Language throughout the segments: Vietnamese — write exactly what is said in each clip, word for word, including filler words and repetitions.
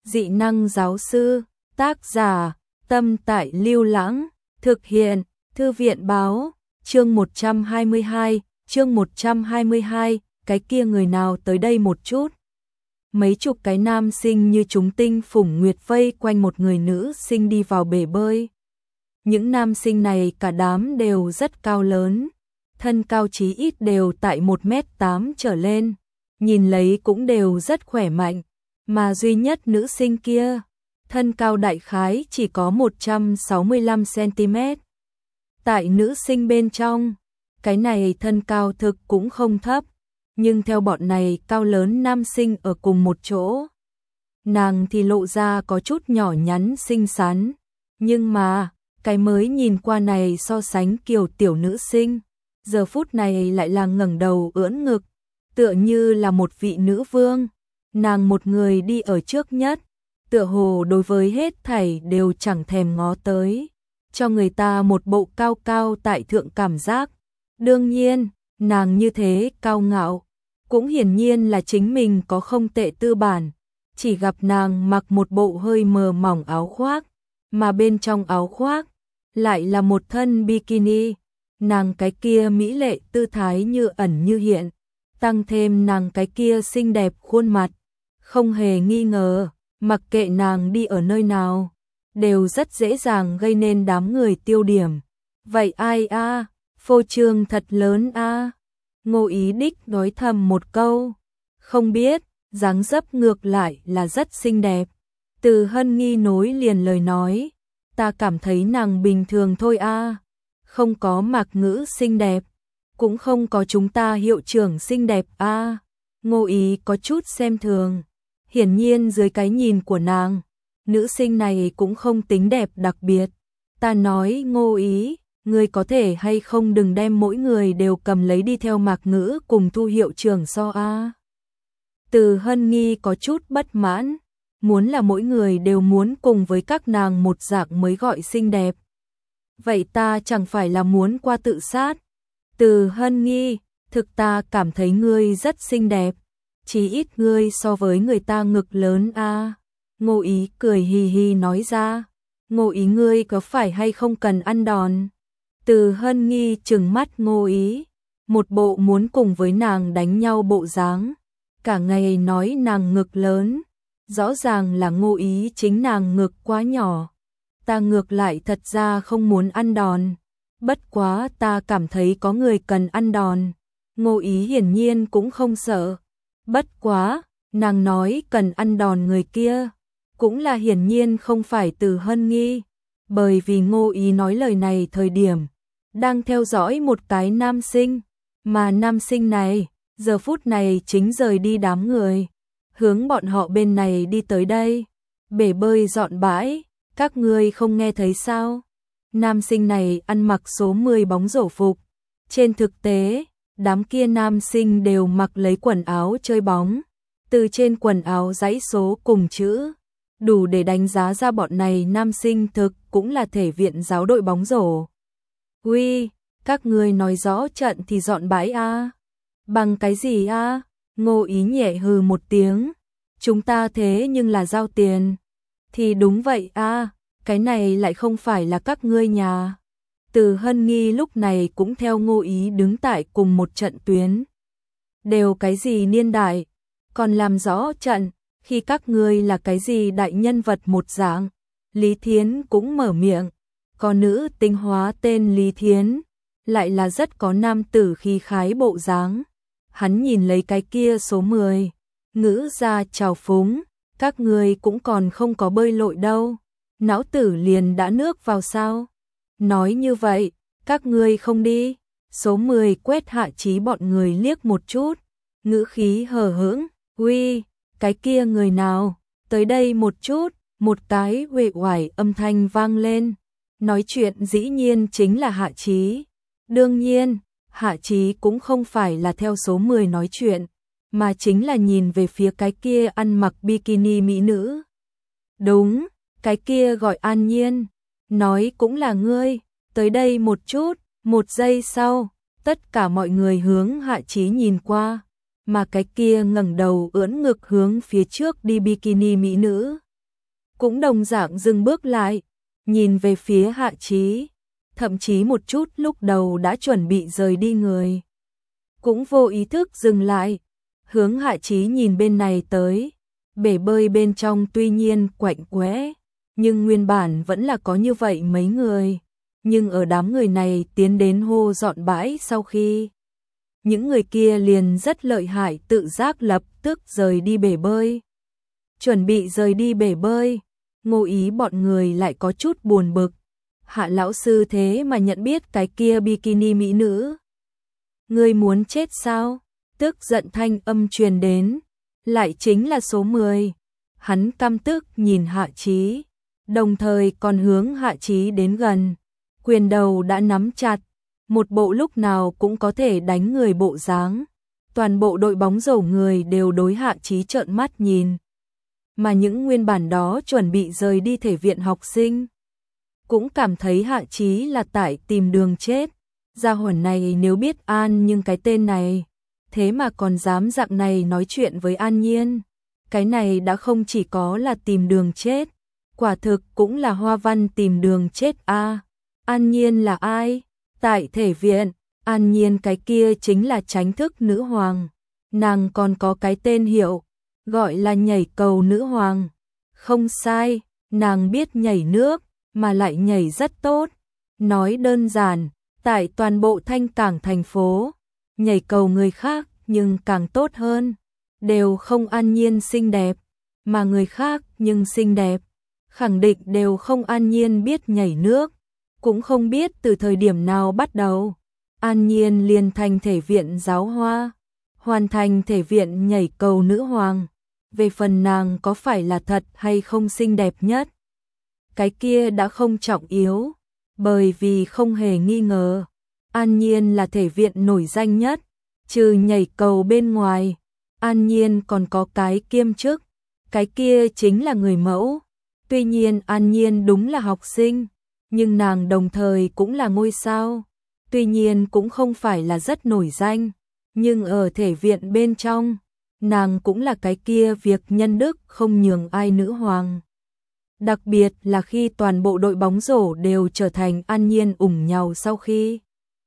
Dị năng giáo sư, tác giả, Tâm Tại Lưu Lãng, thực hiện, Thư viện báo, chương một trăm hai mươi hai, chương một trăm hai mươi hai, cái kia người nào tới đây một chút. Mấy chục cái nam sinh như chúng tinh phủng nguyệt vây quanh một người nữ sinh đi vào bể bơi. Những nam sinh này cả đám đều rất cao lớn, thân cao chí ít đều tại một mét tám trở lên, nhìn lấy cũng đều rất khỏe mạnh, mà duy nhất nữ sinh kia, thân cao đại khái chỉ có một trăm sáu mươi lăm xăng-ti-mét. Tại nữ sinh bên trong, cái này thân cao thực cũng không thấp, nhưng theo bọn này cao lớn nam sinh ở cùng một chỗ, nàng thì lộ ra có chút nhỏ nhắn xinh xắn, nhưng mà, cái mới nhìn qua này so sánh kiều tiểu nữ sinh, giờ phút này lại là ngẩng đầu ưỡn ngực, tựa như là một vị nữ vương, nàng một người đi ở trước nhất, tựa hồ đối với hết thảy đều chẳng thèm ngó tới, cho người ta một bộ cao cao tại thượng cảm giác. Đương nhiên, nàng như thế cao ngạo, cũng hiển nhiên là chính mình có không tệ tư bản, chỉ gặp nàng mặc một bộ hơi mờ mỏng áo khoác, mà bên trong áo khoác lại là một thân bikini, nàng cái kia mỹ lệ tư thái như ẩn như hiện, tăng thêm nàng cái kia xinh đẹp khuôn mặt, không hề nghi ngờ, mặc kệ nàng đi ở nơi nào, đều rất dễ dàng gây nên đám người tiêu điểm. Vậy ai a, à, phô trương thật lớn a. À. Ngô Ý Đích nói thầm một câu, không biết, dáng dấp ngược lại là rất xinh đẹp. Từ Hân Nghi nối liền lời nói, ta cảm thấy nàng bình thường thôi a, à. Không có Mạc Ngữ xinh đẹp, cũng không có chúng ta hiệu trưởng xinh đẹp a. À. Ngô Ý có chút xem thường, hiển nhiên dưới cái nhìn của nàng, nữ sinh này cũng không tính đẹp đặc biệt. Ta nói Ngô Ý, ngươi có thể hay không đừng đem mỗi người đều cầm lấy đi theo Mạc Ngữ cùng Thu hiệu trưởng so a. À. Từ Hân Nghi có chút bất mãn, muốn là mỗi người đều muốn cùng với các nàng một dạng mới gọi xinh đẹp. Vậy ta chẳng phải là muốn qua tự sát. Từ Hân Nghi, thực ta cảm thấy ngươi rất xinh đẹp, chỉ ít ngươi so với người ta ngực lớn a. À. Ngô Ý cười hì hì nói ra, Ngô Ý ngươi có phải hay không cần ăn đòn? Từ Hân Nghi trừng mắt Ngô Ý, một bộ muốn cùng với nàng đánh nhau bộ dáng, cả ngày nói nàng ngực lớn, rõ ràng là Ngô Ý chính nàng ngực quá nhỏ. Ta ngược lại thật ra không muốn ăn đòn, bất quá ta cảm thấy có người cần ăn đòn. Ngô Ý hiển nhiên cũng không sợ, bất quá, nàng nói cần ăn đòn người kia, cũng là hiển nhiên không phải Từ Hân Nghi, bởi vì Ngô Ý nói lời này thời điểm, đang theo dõi một cái nam sinh, mà nam sinh này, giờ phút này chính rời đi đám người, hướng bọn họ bên này đi tới đây, bể bơi dọn bãi, các ngươi không nghe thấy sao? Nam sinh này ăn mặc số mười bóng rổ phục, trên thực tế, đám kia nam sinh đều mặc lấy quần áo chơi bóng, từ trên quần áo dãy số cùng chữ, đủ để đánh giá ra bọn này nam sinh thực cũng là thể viện giáo đội bóng rổ. Uy, các ngươi nói rõ trận thì dọn bãi a. À? Bằng cái gì a? À? Ngô Ý nhẹ hừ một tiếng, chúng ta thế nhưng là giao tiền. Thì đúng vậy a, à, cái này lại không phải là các ngươi nhà. Từ Hân Nghi lúc này cũng theo Ngô Ý đứng tại cùng một trận tuyến. Đều cái gì niên đại, còn làm rõ trận, khi các ngươi là cái gì đại nhân vật một dạng. Lý Thiến cũng mở miệng, có nữ tinh hóa tên Lý Thiến, lại là rất có nam tử khí khái bộ dáng. Hắn nhìn lấy cái kia số mười, ngữ ra trào phúng, các ngươi cũng còn không có bơi lội đâu, não tử liền đã nước vào sao? Nói như vậy, các ngươi không đi. Số mười quét Hạ Chí bọn người liếc một chút, ngữ khí hờ hững, uy, cái kia người nào, tới đây một chút, một cái uể oải âm thanh vang lên. Nói chuyện dĩ nhiên chính là Hạ Chí. Đương nhiên, Hạ Chí cũng không phải là theo số mười nói chuyện, mà chính là nhìn về phía cái kia ăn mặc bikini mỹ nữ. Đúng, cái kia gọi An Nhiên, nói cũng là ngươi, tới đây một chút. Một giây sau, tất cả mọi người hướng Hạ Chí nhìn qua, mà cái kia ngẩng đầu ưỡn ngực hướng phía trước đi bikini mỹ nữ, cũng đồng dạng dừng bước lại, nhìn về phía Hạ Chí, thậm chí một chút lúc đầu đã chuẩn bị rời đi người. Cũng vô ý thức dừng lại, hướng Hạ Chí nhìn bên này tới, bể bơi bên trong tuy nhiên quạnh quẽ, nhưng nguyên bản vẫn là có như vậy mấy người, nhưng ở đám người này tiến đến hô dọn bãi sau khi, những người kia liền rất lợi hại tự giác lập tức rời đi bể bơi. Chuẩn bị rời đi bể bơi, Ngô Ý bọn người lại có chút buồn bực. Hạ lão sư thế mà nhận biết cái kia bikini mỹ nữ. Ngươi muốn chết sao? Tức giận thanh âm truyền đến, lại chính là số mười. Hắn căm tức nhìn Hạ Chí, đồng thời còn hướng Hạ Chí đến gần. Quyền đầu đã nắm chặt, một bộ lúc nào cũng có thể đánh người bộ dáng. Toàn bộ đội bóng rổ người đều đối Hạ Chí trợn mắt nhìn. Mà những nguyên bản đó chuẩn bị rời đi thể viện học sinh cũng cảm thấy Hạ Chí là tại tìm đường chết. Gia hỏa này nếu biết An nhưng cái tên này, thế mà còn dám dạng này nói chuyện với An Nhiên. Cái này đã không chỉ có là tìm đường chết, quả thực cũng là hoa văn tìm đường chết a. À, An Nhiên là ai? Tại thể viện, An Nhiên cái kia chính là tránh thức nữ hoàng. Nàng còn có cái tên hiệu, gọi là nhảy cầu nữ hoàng. Không sai, nàng biết nhảy nước, mà lại nhảy rất tốt. Nói đơn giản, tại toàn bộ Thanh Cảng thành phố, nhảy cầu người khác nhưng càng tốt hơn, đều không An Nhiên xinh đẹp, mà người khác nhưng xinh đẹp, khẳng định đều không An Nhiên biết nhảy nước, cũng không biết từ thời điểm nào bắt đầu, An Nhiên liền thành thể viện giáo hoa, hoàn thành thể viện nhảy cầu nữ hoàng. Về phần nàng có phải là thật hay không xinh đẹp nhất, cái kia đã không trọng yếu, bởi vì không hề nghi ngờ, An Nhiên là thể viện nổi danh nhất, trừ nhảy cầu bên ngoài, An Nhiên còn có cái kiêm chức, cái kia chính là người mẫu. Tuy nhiên An Nhiên đúng là học sinh, nhưng nàng đồng thời cũng là ngôi sao, tuy nhiên cũng không phải là rất nổi danh, nhưng ở thể viện bên trong, nàng cũng là cái kia việc nhân đức không nhường ai nữ hoàng. Đặc biệt là khi toàn bộ đội bóng rổ đều trở thành An Nhiên ủng nhau sau khi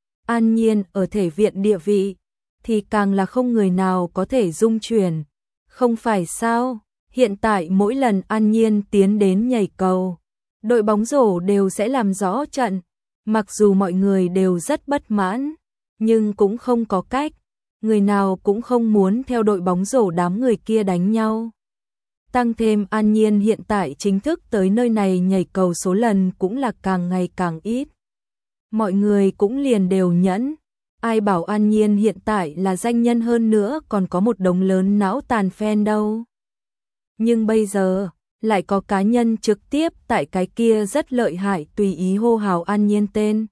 An Nhiên ở thể viện địa vị, thì càng là không người nào có thể dung chuyển. Không phải sao, hiện tại mỗi lần An Nhiên tiến đến nhảy cầu, đội bóng rổ đều sẽ làm rõ trận, mặc dù mọi người đều rất bất mãn, nhưng cũng không có cách, người nào cũng không muốn theo đội bóng rổ đám người kia đánh nhau. Tăng thêm An Nhiên hiện tại chính thức tới nơi này nhảy cầu số lần cũng là càng ngày càng ít. Mọi người cũng liền đều nhẫn, ai bảo An Nhiên hiện tại là danh nhân hơn nữa còn có một đống lớn não tàn fan đâu. Nhưng bây giờ, lại có cá nhân trực tiếp tại cái kia rất lợi hại tùy ý hô hào An Nhiên tên.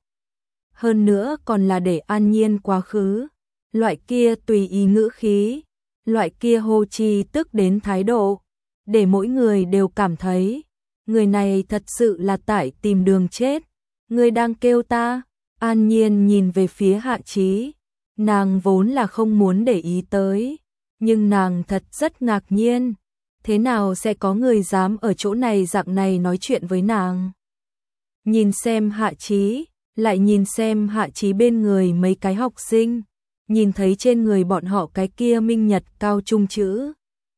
Hơn nữa còn là để An Nhiên quá khứ, loại kia tùy ý ngữ khí, loại kia hô chi tức đến thái độ, để mỗi người đều cảm thấy, người này thật sự là tại tìm đường chết. Người đang kêu ta? An Nhiên nhìn về phía Hạ Chí, nàng vốn là không muốn để ý tới, nhưng nàng thật rất ngạc nhiên, thế nào sẽ có người dám ở chỗ này dạng này nói chuyện với nàng. Nhìn xem Hạ Chí, lại nhìn xem Hạ Chí bên người mấy cái học sinh, nhìn thấy trên người bọn họ cái kia minh nhật cao trung chữ.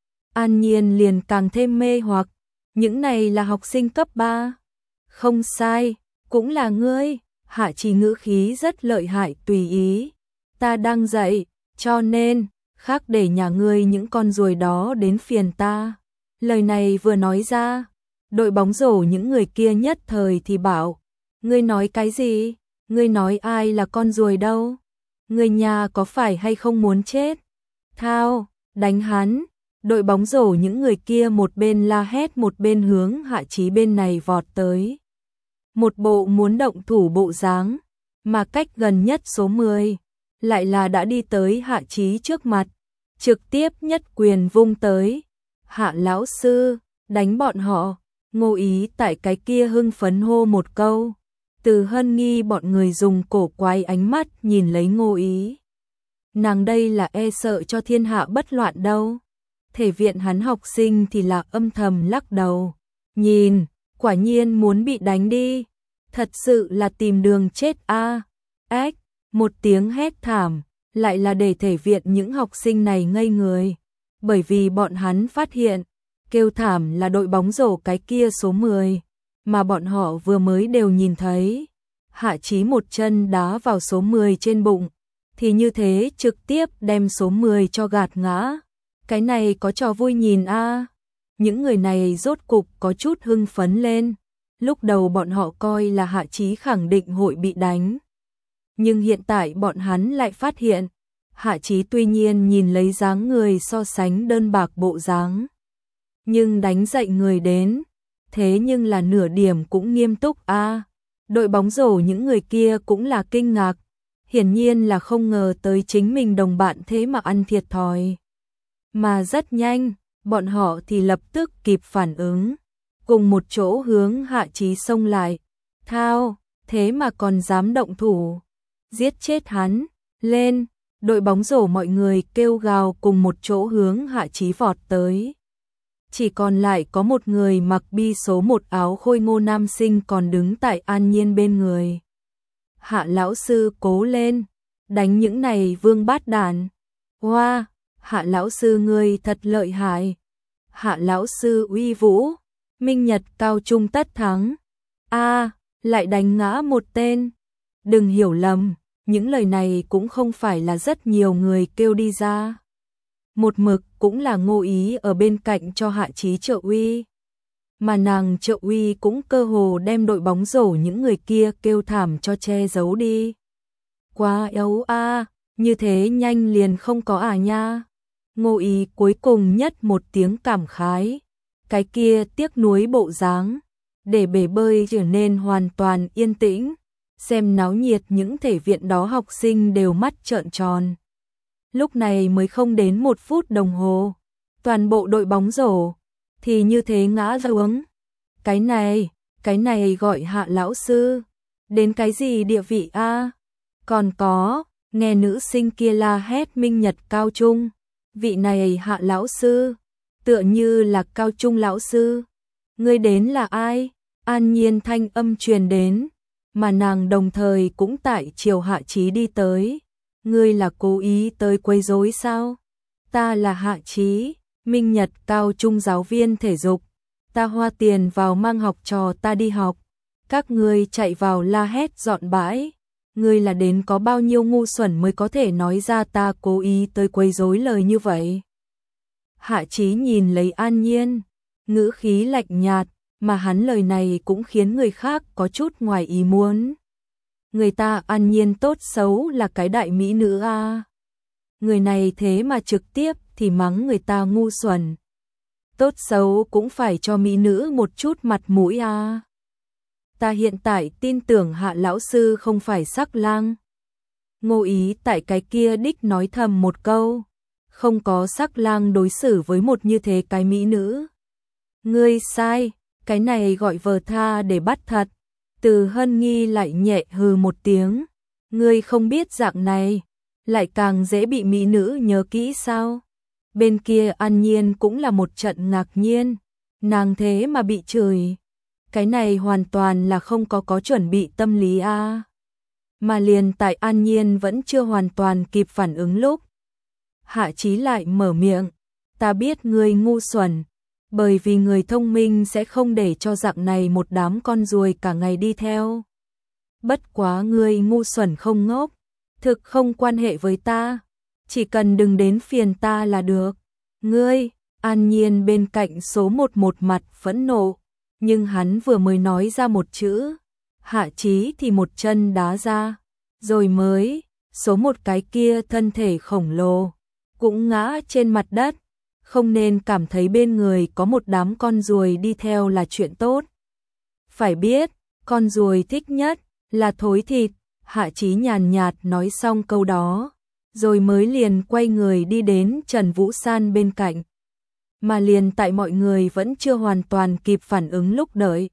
An Nhiên liền càng thêm mê hoặc, những này là học sinh cấp ba. Không sai, cũng là ngươi. Hạ Chí ngữ khí rất lợi hại tùy ý. Ta đang dạy, cho nên, khác để nhà ngươi những con ruồi đó đến phiền ta. Lời này vừa nói ra, đội bóng rổ những người kia nhất thời thì bảo, ngươi nói cái gì? Ngươi nói ai là con ruồi đâu? Ngươi nhà có phải hay không muốn chết? Thao, đánh hắn. Đội bóng rổ những người kia một bên la hét một bên hướng Hạ Chí bên này vọt tới. Một bộ muốn động thủ bộ dáng, mà cách gần nhất số mười, lại là đã đi tới Hạ Chí trước mặt, trực tiếp nhất quyền vung tới. Hạ lão sư, đánh bọn họ. Ngô Ý tại cái kia hưng phấn hô một câu. Từ Hân Nghi bọn người dùng cổ quái ánh mắt nhìn lấy Ngô Ý. Nàng đây là e sợ cho thiên hạ bất loạn đâu. Thể viện hắn học sinh thì là âm thầm lắc đầu, Nhìn, quả nhiên muốn bị đánh đi. Thật sự là tìm đường chết a. Ếch, một tiếng hét thảm, lại là để thể viện những học sinh này ngây người. Bởi vì bọn hắn phát hiện, kêu thảm là đội bóng rổ cái kia số mười, mà bọn họ vừa mới đều nhìn thấy. Hạ Chí một chân đá vào số mười trên bụng, thì như thế trực tiếp đem số mười cho gạt ngã. Cái này có trò vui nhìn a. Những người này rốt cục có chút hưng phấn lên. Lúc đầu bọn họ coi là Hạ Chí khẳng định hội bị đánh. Nhưng hiện tại bọn hắn lại phát hiện, Hạ Chí tuy nhiên nhìn lấy dáng người so sánh đơn bạc bộ dáng, nhưng đánh dậy người đến, thế nhưng là nửa điểm cũng nghiêm túc a. À, đội bóng rổ những người kia cũng là kinh ngạc, hiển nhiên là không ngờ tới chính mình đồng bạn thế mà ăn thiệt thòi. Mà rất nhanh, bọn họ thì lập tức kịp phản ứng, cùng một chỗ hướng Hạ Chí xông lại. Thao, thế mà còn dám động thủ, giết chết hắn, lên. Đội bóng rổ mọi người kêu gào cùng một chỗ hướng Hạ Chí vọt tới. Chỉ còn lại có một người mặc bi số một áo khôi ngô nam sinh còn đứng tại An Nhiên bên người. Hạ lão sư cố lên, đánh những này vương bát đàn. Hoa, wow, Hạ lão sư ngươi thật lợi hại. Hạ lão sư uy vũ, minh nhật cao trung tất thắng. A, à, lại đánh ngã một tên. Đừng hiểu lầm. Những lời này cũng không phải là rất nhiều người kêu đi ra. Một mực cũng là Ngô Ý ở bên cạnh cho Hạ Chí trợ uy. Mà nàng trợ uy cũng cơ hồ đem đội bóng rổ những người kia kêu thảm cho che giấu đi. Quá yếu a, à, như thế nhanh liền không có à nha. Ngô Ý cuối cùng nhất một tiếng cảm khái. Cái kia tiếc nuối bộ dáng, để bể bơi trở nên hoàn toàn yên tĩnh. Xem náo nhiệt những thể viện đó học sinh đều mắt trợn tròn. Lúc này mới không đến một phút đồng hồ, toàn bộ đội bóng rổ thì như thế ngã xuống. Cái này, cái này gọi Hạ lão sư, đến cái gì địa vị a? À? Còn có, nghe nữ sinh kia la hét minh nhật cao trung, vị này Hạ lão sư, tựa như là cao trung lão sư. Ngươi đến là ai? An Nhiên thanh âm truyền đến. Mà nàng đồng thời cũng tại chiều Hạ Chí đi tới. Ngươi là cố ý tới quấy rối sao? Ta là Hạ Chí, minh nhật cao trung giáo viên thể dục. Ta hoa tiền vào mang học trò ta đi học. Các ngươi chạy vào la hét dọn bãi. Ngươi là đến có bao nhiêu ngu xuẩn mới có thể nói ra ta cố ý tới quấy rối lời như vậy? Hạ Chí nhìn lấy An Nhiên, ngữ khí lạnh nhạt. Mà hắn lời này cũng khiến người khác có chút ngoài ý muốn. Người ta An Nhiên tốt xấu là cái đại mỹ nữ a. À. Người này thế mà trực tiếp thì mắng người ta ngu xuẩn. Tốt xấu cũng phải cho mỹ nữ một chút mặt mũi a. À. Ta hiện tại tin tưởng Hạ lão sư không phải sắc lang. Ngô Ý tại cái kia đích nói thầm một câu. Không có sắc lang đối xử với một như thế cái mỹ nữ. Ngươi sai. Cái này gọi vờ tha để bắt thật. Từ Hân Nghi lại nhẹ hừ một tiếng. Ngươi không biết dạng này, lại càng dễ bị mỹ nữ nhớ kỹ sao? Bên kia An Nhiên cũng là một trận ngạc nhiên. Nàng thế mà bị chửi. Cái này hoàn toàn là không có có chuẩn bị tâm lý a. À. Mà liền tại An Nhiên vẫn chưa hoàn toàn kịp phản ứng lúc. Hạ Chí lại mở miệng. Ta biết ngươi ngu xuẩn. Bởi vì người thông minh sẽ không để cho dạng này một đám con ruồi cả ngày đi theo. Bất quá ngươi ngu xuẩn không ngốc, thực không quan hệ với ta, chỉ cần đừng đến phiền ta là được. Ngươi, An Nhiên bên cạnh số một một mặt phẫn nộ, nhưng hắn vừa mới nói ra một chữ, Hạ Chí thì một chân đá ra, rồi mới, số một cái kia thân thể khổng lồ, cũng ngã trên mặt đất. Không nên cảm thấy bên người có một đám con ruồi đi theo là chuyện tốt. Phải biết, con ruồi thích nhất là thối thịt. Hạ Chí nhàn nhạt nói xong câu đó, rồi mới liền quay người đi đến Trần Vũ San bên cạnh. Mà liền tại mọi người vẫn chưa hoàn toàn kịp phản ứng lúc đợi.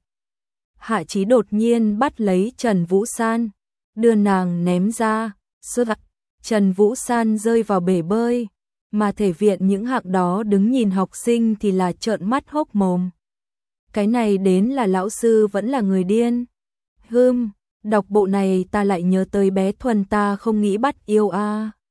Hạ Chí đột nhiên bắt lấy Trần Vũ San, đưa nàng ném ra, sút. Trần Vũ San rơi vào bể bơi. Mà thể viện những hạng đó đứng nhìn học sinh thì là trợn mắt hốc mồm. cái này đến là lão sư vẫn là người điên. Hừm, đọc bộ này ta lại nhớ tới bé Thuần ta không nghĩ bắt yêu a. À.